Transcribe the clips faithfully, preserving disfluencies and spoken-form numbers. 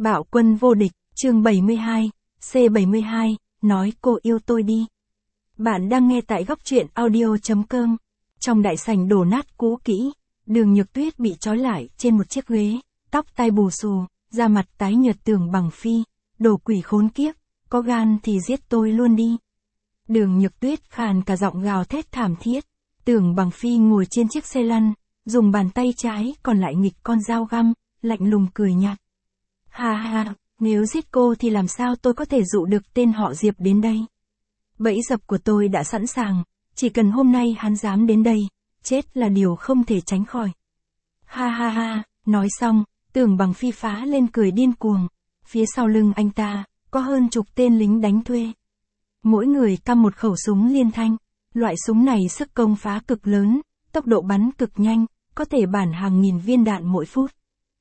Bạo quân vô địch, chương bảy mươi hai, C bảy mươi hai, nói cô yêu tôi đi. Bạn đang nghe tại góc truyện audio.com. Trong đại sảnh đổ nát cũ kỹ, Đường Nhược Tuyết bị trói lại trên một chiếc ghế, tóc tai bù xù, da mặt tái nhợt. Tưởng Bằng Phi, đồ quỷ khốn kiếp, có gan thì giết tôi luôn đi. Đường Nhược Tuyết khàn cả giọng gào thét thảm thiết. Tưởng Bằng Phi ngồi trên chiếc xe lăn, dùng bàn tay trái còn lại nghịch con dao găm, lạnh lùng cười nhạt. Ha ha, nếu giết cô thì làm sao tôi có thể dụ được tên họ Diệp đến đây? Bẫy dập của tôi đã sẵn sàng, chỉ cần hôm nay hắn dám đến đây, chết là điều không thể tránh khỏi. Ha ha ha, nói xong, Tưởng Bằng Phi phá lên cười điên cuồng. Phía sau lưng anh ta, có hơn chục tên lính đánh thuê. Mỗi người căm một khẩu súng liên thanh. Loại súng này sức công phá cực lớn, tốc độ bắn cực nhanh, có thể bản hàng nghìn viên đạn mỗi phút.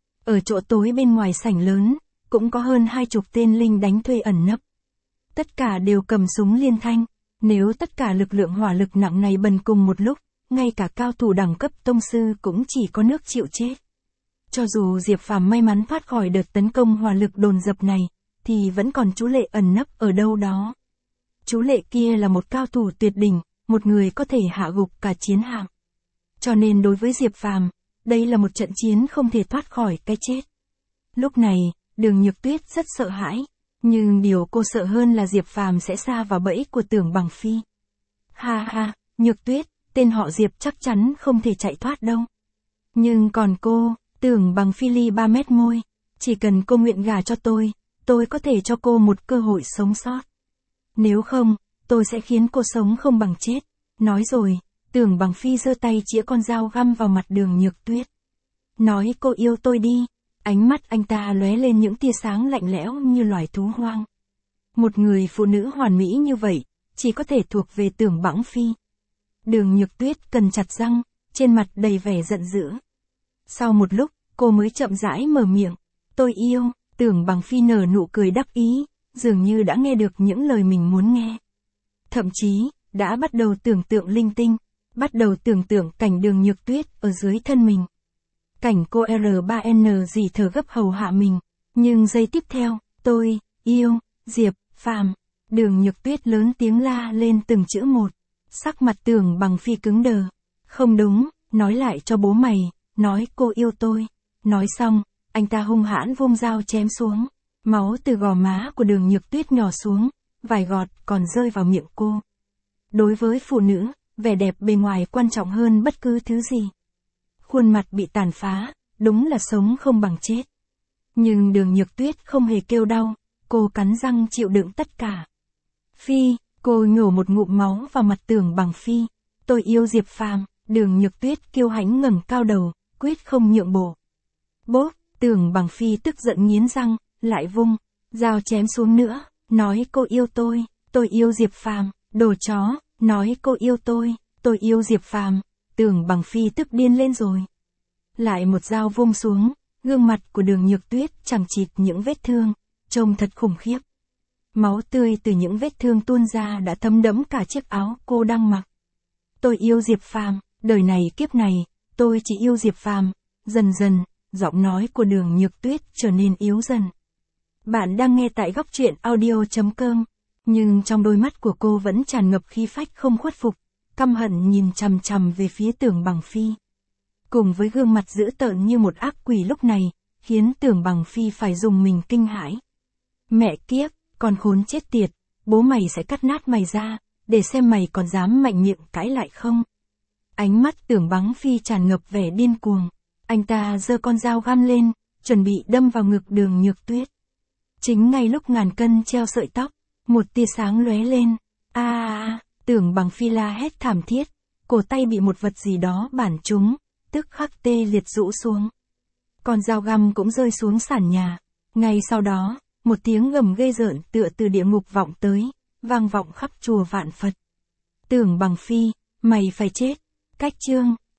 Ở chỗ tối bên ngoài sảnh lớn, cũng có hơn hai chục tên lính đánh thuê ẩn nấp. Tất cả đều cầm súng liên thanh. Nếu tất cả lực lượng hỏa lực nặng này bần cùng một lúc, ngay cả cao thủ đẳng cấp tông sư cũng chỉ có nước chịu chết. Cho dù Diệp Phàm may mắn thoát khỏi đợt tấn công hỏa lực dồn dập này, thì vẫn còn chú Lệ ẩn nấp ở đâu đó. Chú Lệ kia là một cao thủ tuyệt đỉnh, một người có thể hạ gục cả chiến hạm. Cho nên đối với Diệp Phàm, đây là một trận chiến không thể thoát khỏi cái chết. Lúc này, Đường Nhược Tuyết rất sợ hãi, nhưng điều cô sợ hơn là Diệp Phàm sẽ sa vào bẫy của Tưởng Bằng Phi. Ha ha, Nhược Tuyết, tên họ Diệp chắc chắn không thể chạy thoát đâu. Nhưng còn cô, Tưởng Bằng Phi li ba mét môi, chỉ cần cô nguyện gả cho tôi, tôi có thể cho cô một cơ hội sống sót. Nếu không, tôi sẽ khiến cô sống không bằng chết. Nói rồi, Tưởng Bằng Phi giơ tay chĩa con dao găm vào mặt Đường Nhược Tuyết. Nói cô yêu tôi đi. Ánh mắt anh ta lóe lên những tia sáng lạnh lẽo như loài thú hoang. Một người phụ nữ hoàn mỹ như vậy, chỉ có thể thuộc về Tưởng Bằng Phi. Đường Nhược Tuyết cắn chặt răng, trên mặt đầy vẻ giận dữ. Sau một lúc, cô mới chậm rãi mở miệng. Tôi yêu. Tưởng Bằng Phi nở nụ cười đắc ý, dường như đã nghe được những lời mình muốn nghe. Thậm chí, đã bắt đầu tưởng tượng linh tinh, bắt đầu tưởng tượng cảnh Đường Nhược Tuyết ở dưới thân mình. Cảnh cô R ba N gì thở gấp hầu hạ mình, nhưng giây tiếp theo, tôi, yêu, Diệp, Phàm. Đường Nhược Tuyết lớn tiếng la lên từng chữ một, sắc mặt Tưởng Bằng Phi cứng đờ. Không đúng, nói lại cho bố mày, nói cô yêu tôi. Nói xong, anh ta hung hãn vung dao chém xuống, máu từ gò má của Đường Nhược Tuyết nhỏ xuống, vài gọt còn rơi vào miệng cô. Đối với phụ nữ, vẻ đẹp bề ngoài quan trọng hơn bất cứ thứ gì. Khuôn mặt bị tàn phá, đúng là sống không bằng chết. Nhưng Đường Nhược Tuyết không hề kêu đau, cô cắn răng chịu đựng tất cả. Phi, cô nhổ một ngụm máu vào mặt Tưởng Bằng Phi. Tôi yêu Diệp Phàm. Đường Nhược Tuyết kiêu hãnh ngẩng cao đầu, quyết không nhượng bộ. Bốp, Tưởng Bằng Phi tức giận nghiến răng, lại vung dao chém xuống nữa, nói cô yêu tôi, tôi yêu Diệp Phàm. Đồ chó, nói cô yêu tôi, tôi yêu Diệp Phàm. Tưởng Bằng Phi tức điên lên rồi. Lại một dao vung xuống, gương mặt của Đường Nhược Tuyết chằng chịt những vết thương, trông thật khủng khiếp. Máu tươi từ những vết thương tuôn ra đã thấm đẫm cả chiếc áo cô đang mặc. Tôi yêu Diệp Phàm, đời này kiếp này, tôi chỉ yêu Diệp Phàm. Dần dần, giọng nói của Đường Nhược Tuyết trở nên yếu dần. Bạn đang nghe tại góc truyện audio.com, nhưng trong đôi mắt của cô vẫn tràn ngập khí phách không khuất phục, căm hận nhìn chằm chằm về phía Tưởng Bằng Phi. Cùng với gương mặt dữ tợn như một ác quỷ lúc này, khiến Tưởng Bằng Phi phải dùng mình kinh hãi. Mẹ kiếp, con khốn chết tiệt, bố mày sẽ cắt nát mày ra, để xem mày còn dám mạnh miệng cãi lại không. Ánh mắt Tưởng Bằng Phi tràn ngập vẻ điên cuồng. Anh ta giơ con dao găm lên, chuẩn bị đâm vào ngực Đường Nhược Tuyết. Chính ngay lúc ngàn cân treo sợi tóc, một tia sáng lóe lên. A a, Tưởng Bằng Phi la hét thảm thiết, cổ tay bị một vật gì đó bản trúng, tức khắc tê liệt rũ xuống. Con dao găm cũng rơi xuống sàn nhà. Ngay sau đó, một tiếng gầm ghê rợn tựa từ địa ngục vọng tới, vang vọng khắp chùa Vạn Phật. Tưởng Bằng Phi, mày phải chết. Cách chương.